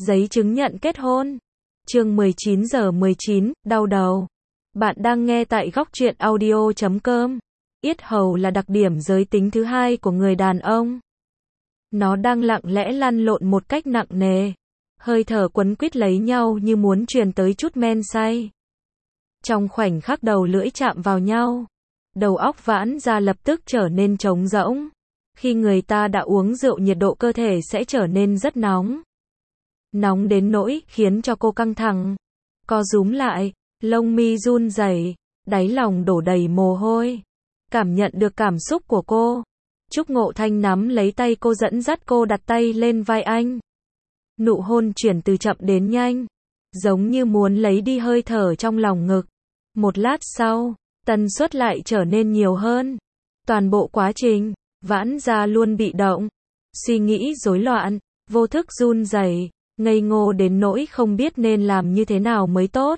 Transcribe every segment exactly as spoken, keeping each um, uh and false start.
Giấy chứng nhận kết hôn. Chương mười chín giờ mười chín, đau đầu. Bạn đang nghe tại góc truyện audio chấm com. Yết hầu là đặc điểm giới tính thứ hai của người đàn ông. Nó đang lặng lẽ lăn lộn một cách nặng nề. Hơi thở quấn quýt lấy nhau như muốn truyền tới chút men say. Trong khoảnh khắc đầu lưỡi chạm vào nhau, đầu óc Vãn Gia lập tức trở nên trống rỗng. Khi người ta đã uống rượu, nhiệt độ cơ thể sẽ trở nên rất nóng. Nóng đến nỗi khiến cho cô căng thẳng, co rúm lại, lông mi run rẩy, đáy lòng đổ đầy mồ hôi. Cảm nhận được cảm xúc của cô, Trúc Ngộ Thanh nắm lấy tay cô, dẫn dắt cô đặt tay lên vai anh. Nụ hôn chuyển từ chậm đến nhanh, giống như muốn lấy đi hơi thở trong lòng ngực. Một lát sau, tần suất lại trở nên nhiều hơn. Toàn bộ quá trình, Vãn Gia luôn bị động, suy nghĩ rối loạn, vô thức run rẩy, ngây ngô đến nỗi không biết nên làm như thế nào mới tốt.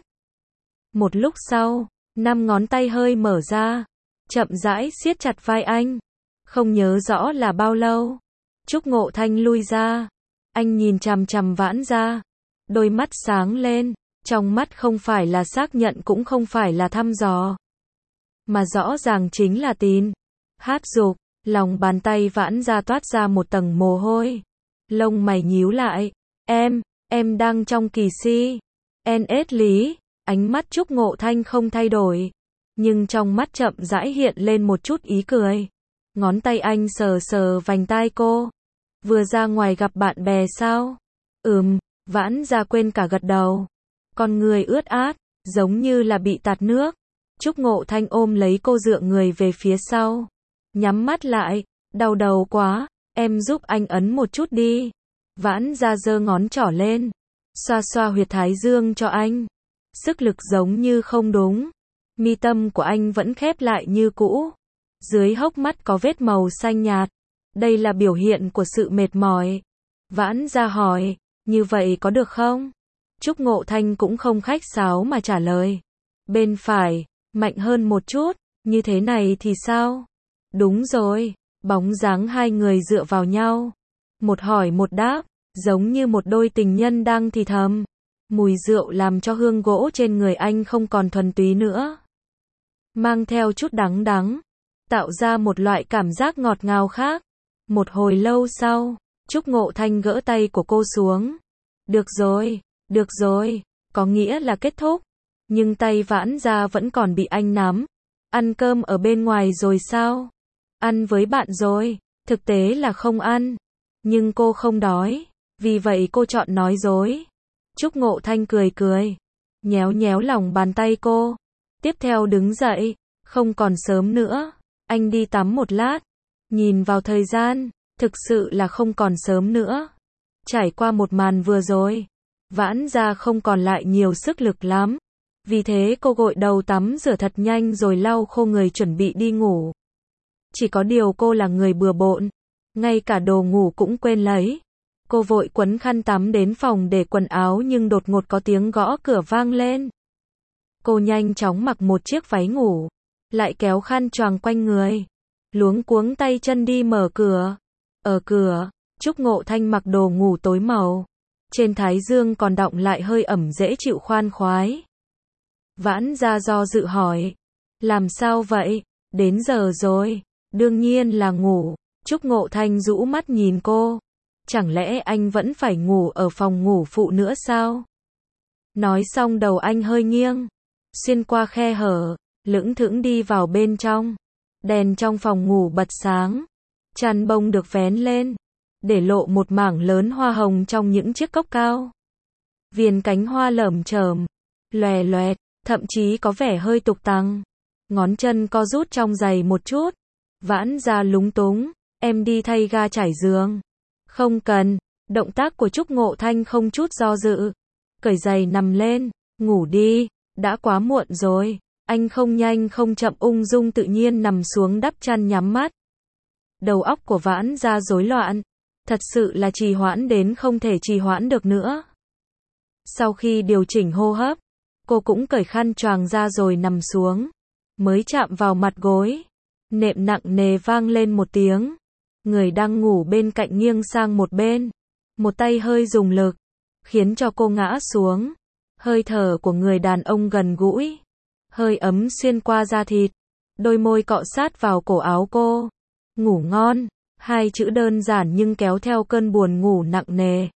Một lúc sau, năm ngón tay hơi mở ra, chậm rãi siết chặt vai anh. Không nhớ rõ là bao lâu, Trúc Ngộ Thanh lui ra. Anh nhìn chằm chằm Vãn Gia, đôi mắt sáng lên, trong mắt không phải là xác nhận cũng không phải là thăm dò, mà rõ ràng chính là tin. Hát dục, lòng bàn tay Vãn Gia toát ra một tầng mồ hôi. Lông mày nhíu lại. Em, em đang trong kỳ si. En ết lý, ánh mắt Trúc Ngộ Thanh không thay đổi, nhưng trong mắt chậm rãi hiện lên một chút ý cười. Ngón tay anh sờ sờ vành tai cô. Vừa ra ngoài gặp bạn bè sao? Ừm, Vãn Gia quên cả gật đầu. Con người ướt át, giống như là bị tạt nước. Trúc Ngộ Thanh ôm lấy cô, dựa người về phía sau, nhắm mắt lại. Đau đầu quá, em giúp anh ấn một chút đi. Vãn Gia giơ ngón trỏ lên, xoa xoa huyệt thái dương cho anh. Sức lực giống như không đúng. Mi tâm của anh vẫn khép lại như cũ. Dưới hốc mắt có vết màu xanh nhạt. Đây là biểu hiện của sự mệt mỏi. Vãn Gia hỏi, như vậy có được không? Trúc Ngộ Thanh cũng không khách sáo mà trả lời. Bên phải, mạnh hơn một chút, như thế này thì sao? Đúng rồi, bóng dáng hai người dựa vào nhau. Một hỏi một đáp, giống như một đôi tình nhân đang thì thầm. Mùi rượu làm cho hương gỗ trên người anh không còn thuần túy nữa, mang theo chút đắng đắng, tạo ra một loại cảm giác ngọt ngào khác. Một hồi lâu sau, Trúc Ngộ Thanh gỡ tay của cô xuống. Được rồi, được rồi, có nghĩa là kết thúc. Nhưng tay Vãn Gia vẫn còn bị anh nắm. Ăn cơm ở bên ngoài rồi sao? Ăn với bạn rồi, thực tế là không ăn. Nhưng cô không đói, vì vậy cô chọn nói dối. Trúc Ngộ Thanh cười cười, nhéo nhéo lòng bàn tay cô. Tiếp theo đứng dậy, không còn sớm nữa, anh đi tắm một lát. Nhìn vào thời gian, thực sự là không còn sớm nữa. Trải qua một màn vừa rồi, Vãn Gia không còn lại nhiều sức lực lắm. Vì thế cô gội đầu tắm rửa thật nhanh rồi lau khô người chuẩn bị đi ngủ. Chỉ có điều cô là người bừa bộn, ngay cả đồ ngủ cũng quên lấy. Cô vội quấn khăn tắm đến phòng để quần áo, nhưng đột ngột có tiếng gõ cửa vang lên. Cô nhanh chóng mặc một chiếc váy ngủ, lại kéo khăn choàng quanh người, luống cuống tay chân đi mở cửa. Ở cửa, Trúc Ngộ Thanh mặc đồ ngủ tối màu, trên thái dương còn đọng lại hơi ẩm dễ chịu khoan khoái. Vãn Gia do dự hỏi, làm sao vậy? Đến giờ rồi. Đương nhiên là ngủ. Trúc Ngộ Thanh rũ mắt nhìn cô. Chẳng lẽ anh vẫn phải ngủ ở phòng ngủ phụ nữa sao? Nói xong đầu anh hơi nghiêng, xuyên qua khe hở, lững thững đi vào bên trong. Đèn trong phòng ngủ bật sáng, chăn bông được vén lên, để lộ một mảng lớn hoa hồng trong những chiếc cốc cao. Viền cánh hoa lởm chởm, lòe loẹt, thậm chí có vẻ hơi tục tằng. Ngón chân co rút trong giày một chút. Vãn Gia lúng túng, em đi thay ga trải giường. Không cần. Động tác của Trúc Ngộ Thanh không chút do dự. Cởi giày nằm lên, ngủ đi, đã quá muộn rồi. Anh không nhanh không chậm ung dung tự nhiên nằm xuống đắp chăn nhắm mắt. Đầu óc của Vãn Gia rối loạn, thật sự là trì hoãn đến không thể trì hoãn được nữa. Sau khi điều chỉnh hô hấp, cô cũng cởi khăn choàng ra rồi nằm xuống. Mới chạm vào mặt gối, nệm nặng nề vang lên một tiếng. Người đang ngủ bên cạnh nghiêng sang một bên, một tay hơi dùng lực, khiến cho cô ngã xuống. Hơi thở của người đàn ông gần gũi, hơi ấm xuyên qua da thịt, đôi môi cọ sát vào cổ áo cô. Ngủ ngon, hai chữ đơn giản nhưng kéo theo cơn buồn ngủ nặng nề,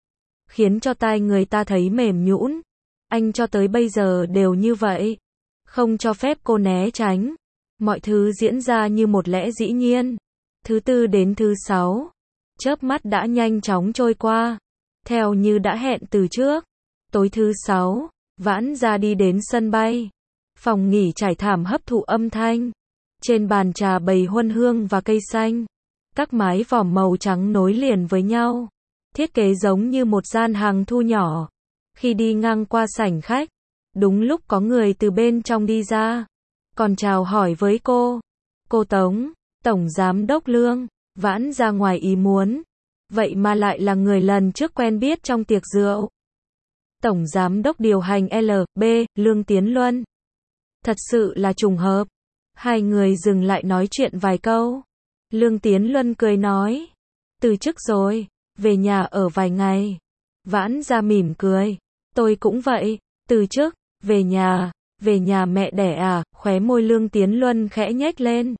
khiến cho tai người ta thấy mềm nhũn. Anh cho tới bây giờ đều như vậy, không cho phép cô né tránh. Mọi thứ diễn ra như một lẽ dĩ nhiên. Thứ tư đến thứ sáu, chớp mắt đã nhanh chóng trôi qua, theo như đã hẹn từ trước. Tối thứ sáu, Vãn Gia đi đến sân bay. Phòng nghỉ trải thảm hấp thụ âm thanh. Trên bàn trà bày huân hương và cây xanh. Các mái vòm màu trắng nối liền với nhau. Thiết kế giống như một gian hàng thu nhỏ. Khi đi ngang qua sảnh khách, đúng lúc có người từ bên trong đi ra, còn chào hỏi với cô. Cô Tống, Tổng Giám đốc Lương. Vãn Gia ngoài ý muốn. Vậy mà lại là người lần trước quen biết trong tiệc rượu. Tổng Giám đốc điều hành L B, Lương Tiến Luân. Thật sự là trùng hợp. Hai người dừng lại nói chuyện vài câu. Lương Tiến Luân cười nói. Từ chức rồi, về nhà ở vài ngày. Vãn Gia mỉm cười. Tôi cũng vậy, từ chức, về nhà, về nhà mẹ đẻ à, khóe môi Lương Tiến Luân khẽ nhếch lên.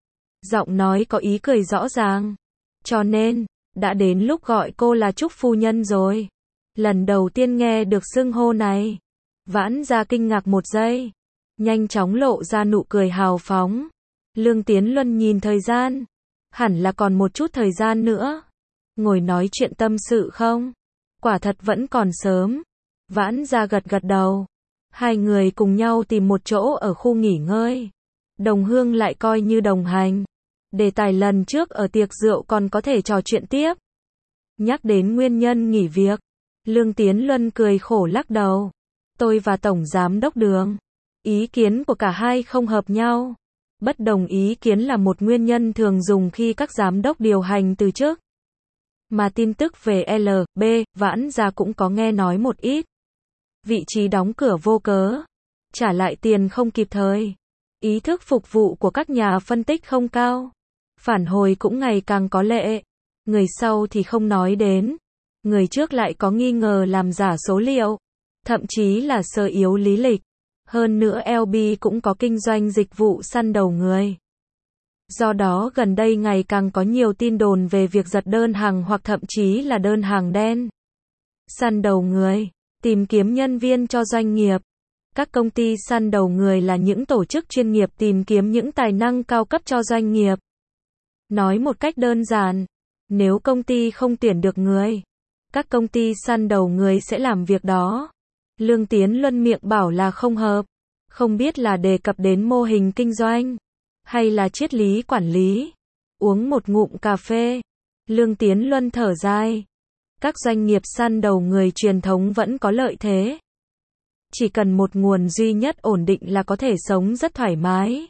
Giọng nói có ý cười rõ ràng. Cho nên, đã đến lúc gọi cô là Trúc phu nhân rồi. Lần đầu tiên nghe được xưng hô này. Vãn Gia kinh ngạc một giây, nhanh chóng lộ ra nụ cười hào phóng. Lương Tiến Luân nhìn thời gian. Hẳn là còn một chút thời gian nữa. Ngồi nói chuyện tâm sự không? Quả thật vẫn còn sớm. Vãn Gia gật gật đầu. Hai người cùng nhau tìm một chỗ ở khu nghỉ ngơi. Đồng hương lại coi như đồng hành. Đề tài lần trước ở tiệc rượu còn có thể trò chuyện tiếp. Nhắc đến nguyên nhân nghỉ việc, Lương Tiến Luân cười khổ lắc đầu. Tôi và Tổng Giám đốc Đường, ý kiến của cả hai không hợp nhau. Bất đồng ý kiến là một nguyên nhân thường dùng khi các giám đốc điều hành từ chức. Mà tin tức về L B, Vãn Gia cũng có nghe nói một ít. Vị trí đóng cửa vô cớ, trả lại tiền không kịp thời. Ý thức phục vụ của các nhà phân tích không cao. Phản hồi cũng ngày càng có lệ. Người sau thì không nói đến. Người trước lại có nghi ngờ làm giả số liệu. Thậm chí là sơ yếu lý lịch. Hơn nữa L B cũng có kinh doanh dịch vụ săn đầu người. Do đó gần đây ngày càng có nhiều tin đồn về việc giật đơn hàng hoặc thậm chí là đơn hàng đen. Săn đầu người, tìm kiếm nhân viên cho doanh nghiệp. Các công ty săn đầu người là những tổ chức chuyên nghiệp tìm kiếm những tài năng cao cấp cho doanh nghiệp. Nói một cách đơn giản, nếu công ty không tuyển được người, các công ty săn đầu người sẽ làm việc đó. Lương Tiến Luân miệng bảo là không hợp. Không biết là đề cập đến mô hình kinh doanh, hay là triết lý quản lý. Uống một ngụm cà phê, Lương Tiến Luân thở dài. Các doanh nghiệp săn đầu người truyền thống vẫn có lợi thế. Chỉ cần một nguồn duy nhất ổn định là có thể sống rất thoải mái.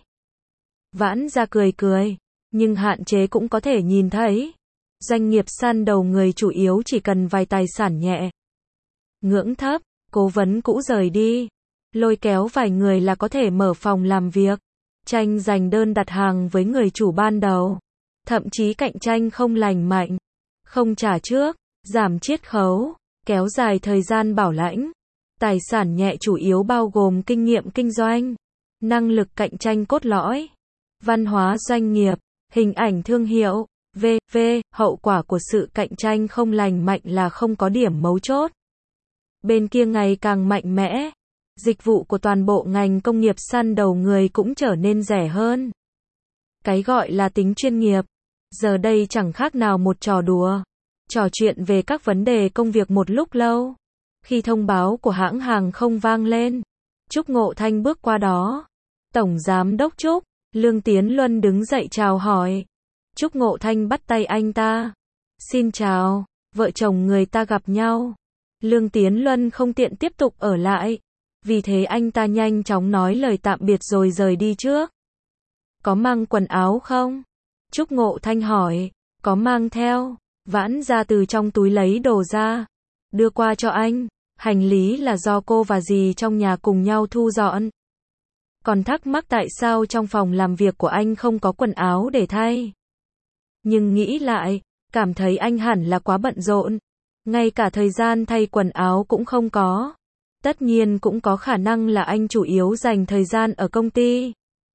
Vãn Gia cười cười, nhưng hạn chế cũng có thể nhìn thấy. Doanh nghiệp săn đầu người chủ yếu chỉ cần vài tài sản nhẹ. Ngưỡng thấp, cố vấn cũ rời đi. Lôi kéo vài người là có thể mở phòng làm việc. Tranh giành đơn đặt hàng với người chủ ban đầu. Thậm chí cạnh tranh không lành mạnh. Không trả trước, giảm chiết khấu, kéo dài thời gian bảo lãnh. Tài sản nhẹ chủ yếu bao gồm kinh nghiệm kinh doanh, năng lực cạnh tranh cốt lõi, văn hóa doanh nghiệp, hình ảnh thương hiệu, vân vân Hậu quả của sự cạnh tranh không lành mạnh là không có điểm mấu chốt. Bên kia ngày càng mạnh mẽ, dịch vụ của toàn bộ ngành công nghiệp săn đầu người cũng trở nên rẻ hơn. Cái gọi là tính chuyên nghiệp, giờ đây chẳng khác nào một trò đùa. Trò chuyện về các vấn đề công việc một lúc lâu. Khi thông báo của hãng hàng không vang lên, Trúc Ngộ Thanh bước qua đó. Tổng Giám đốc Trúc, Lương Tiến Luân đứng dậy chào hỏi. Trúc Ngộ Thanh bắt tay anh ta. Xin chào, vợ chồng người ta gặp nhau. Lương Tiến Luân không tiện tiếp tục ở lại. Vì thế anh ta nhanh chóng nói lời tạm biệt rồi rời đi trước. Có mang quần áo không? Trúc Ngộ Thanh hỏi. Có mang theo. Vãn Gia từ trong túi lấy đồ ra. Đưa qua cho anh. Hành lý là do cô và dì trong nhà cùng nhau thu dọn. Còn thắc mắc tại sao trong phòng làm việc của anh không có quần áo để thay. Nhưng nghĩ lại, cảm thấy anh hẳn là quá bận rộn. Ngay cả thời gian thay quần áo cũng không có. Tất nhiên cũng có khả năng là anh chủ yếu dành thời gian ở công ty.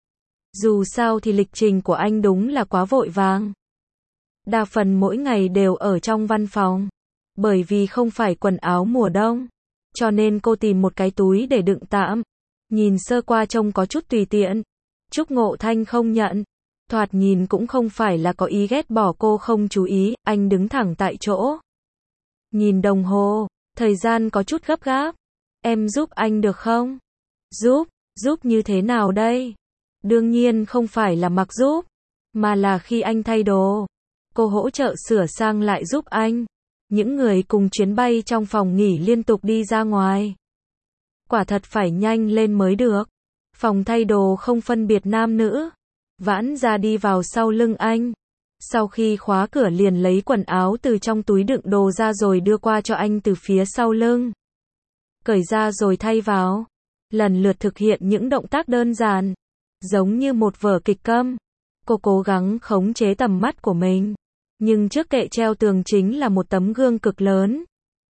Dù sao thì lịch trình của anh đúng là quá vội vàng. Đa phần mỗi ngày đều ở trong văn phòng. Bởi vì không phải quần áo mùa đông, cho nên cô tìm một cái túi để đựng tạm. Nhìn sơ qua trông có chút tùy tiện. Trúc Ngộ Thanh không nhận. Thoạt nhìn cũng không phải là có ý ghét bỏ cô không chú ý, anh đứng thẳng tại chỗ. Nhìn đồng hồ, thời gian có chút gấp gáp. Em giúp anh được không? Giúp, giúp như thế nào đây? Đương nhiên không phải là mặc giúp, mà là khi anh thay đồ. Cô hỗ trợ sửa sang lại giúp anh. Những người cùng chuyến bay trong phòng nghỉ liên tục đi ra ngoài. Quả thật phải nhanh lên mới được. Phòng thay đồ không phân biệt nam nữ. Vãn ra đi vào sau lưng anh. Sau khi khóa cửa liền lấy quần áo từ trong túi đựng đồ ra rồi đưa qua cho anh từ phía sau lưng. Cởi ra rồi thay vào. Lần lượt thực hiện những động tác đơn giản. Giống như một vở kịch câm. Cô cố gắng khống chế tầm mắt của mình. Nhưng trước kệ treo tường chính là một tấm gương cực lớn.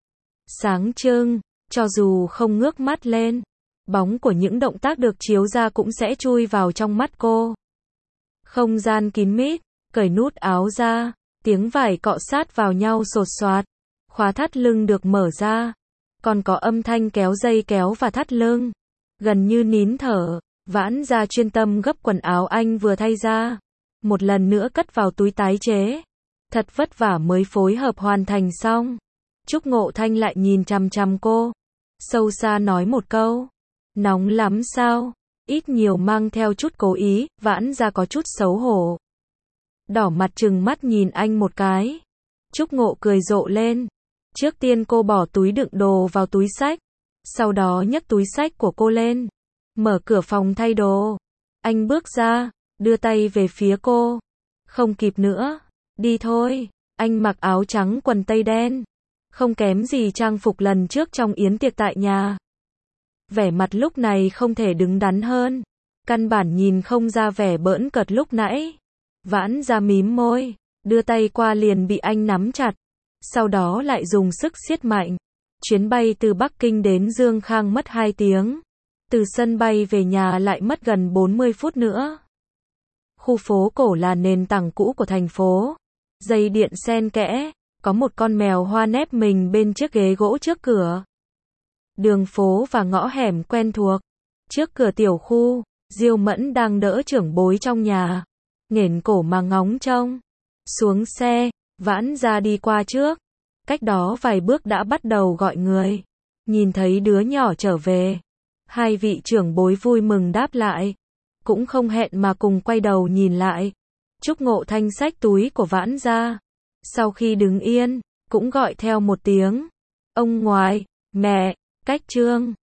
Sáng trưng, cho dù không ngước mắt lên, bóng của những động tác được chiếu ra cũng sẽ chui vào trong mắt cô. Không gian kín mít, cởi nút áo ra, tiếng vải cọ sát vào nhau xột xoạt, khóa thắt lưng được mở ra, còn có âm thanh kéo dây kéo và thắt lưng. Gần như nín thở, Vãn ra chuyên tâm gấp quần áo anh vừa thay ra, một lần nữa cất vào túi tái chế. Thật vất vả mới phối hợp hoàn thành xong. Trúc Ngộ Thanh lại nhìn chằm chằm cô, sâu xa nói một câu. Nóng lắm sao? Ít nhiều mang theo chút cố ý, Vãn ra có chút xấu hổ. Đỏ mặt trừng mắt nhìn anh một cái. Trúc Ngộ cười rộ lên. Trước tiên cô bỏ túi đựng đồ vào túi xách. Sau đó nhấc túi xách của cô lên. Mở cửa phòng thay đồ. Anh bước ra, đưa tay về phía cô. Không kịp nữa. Đi thôi. Anh mặc áo trắng quần tây đen. Không kém gì trang phục lần trước trong yến tiệc tại nhà. Vẻ mặt lúc này không thể đứng đắn hơn. Căn bản nhìn không ra vẻ bỡn cợt lúc nãy. Vãn ra mím môi, đưa tay qua liền bị anh nắm chặt. Sau đó lại dùng sức siết mạnh. Chuyến bay từ Bắc Kinh đến Dương Khang mất hai tiếng. Từ sân bay về nhà lại mất gần bốn mươi phút nữa. Khu phố cổ là nền tảng cũ của thành phố. Dây điện xen kẽ, có một con mèo hoa nép mình bên chiếc ghế gỗ trước cửa. Đường phố và ngõ hẻm quen thuộc. Trước cửa tiểu khu, Diêu Mẫn đang đỡ trưởng bối trong nhà. Nghển cổ mà ngóng trông. Xuống xe, Vãn ra đi qua trước. Cách đó vài bước đã bắt đầu gọi người. Nhìn thấy đứa nhỏ trở về. Hai vị trưởng bối vui mừng đáp lại. Cũng không hẹn mà cùng quay đầu nhìn lại. Trúc Ngộ Thanh xách túi của Vãn ra. Sau khi đứng yên, cũng gọi theo một tiếng. Ông ngoại, mẹ, Cách Trương.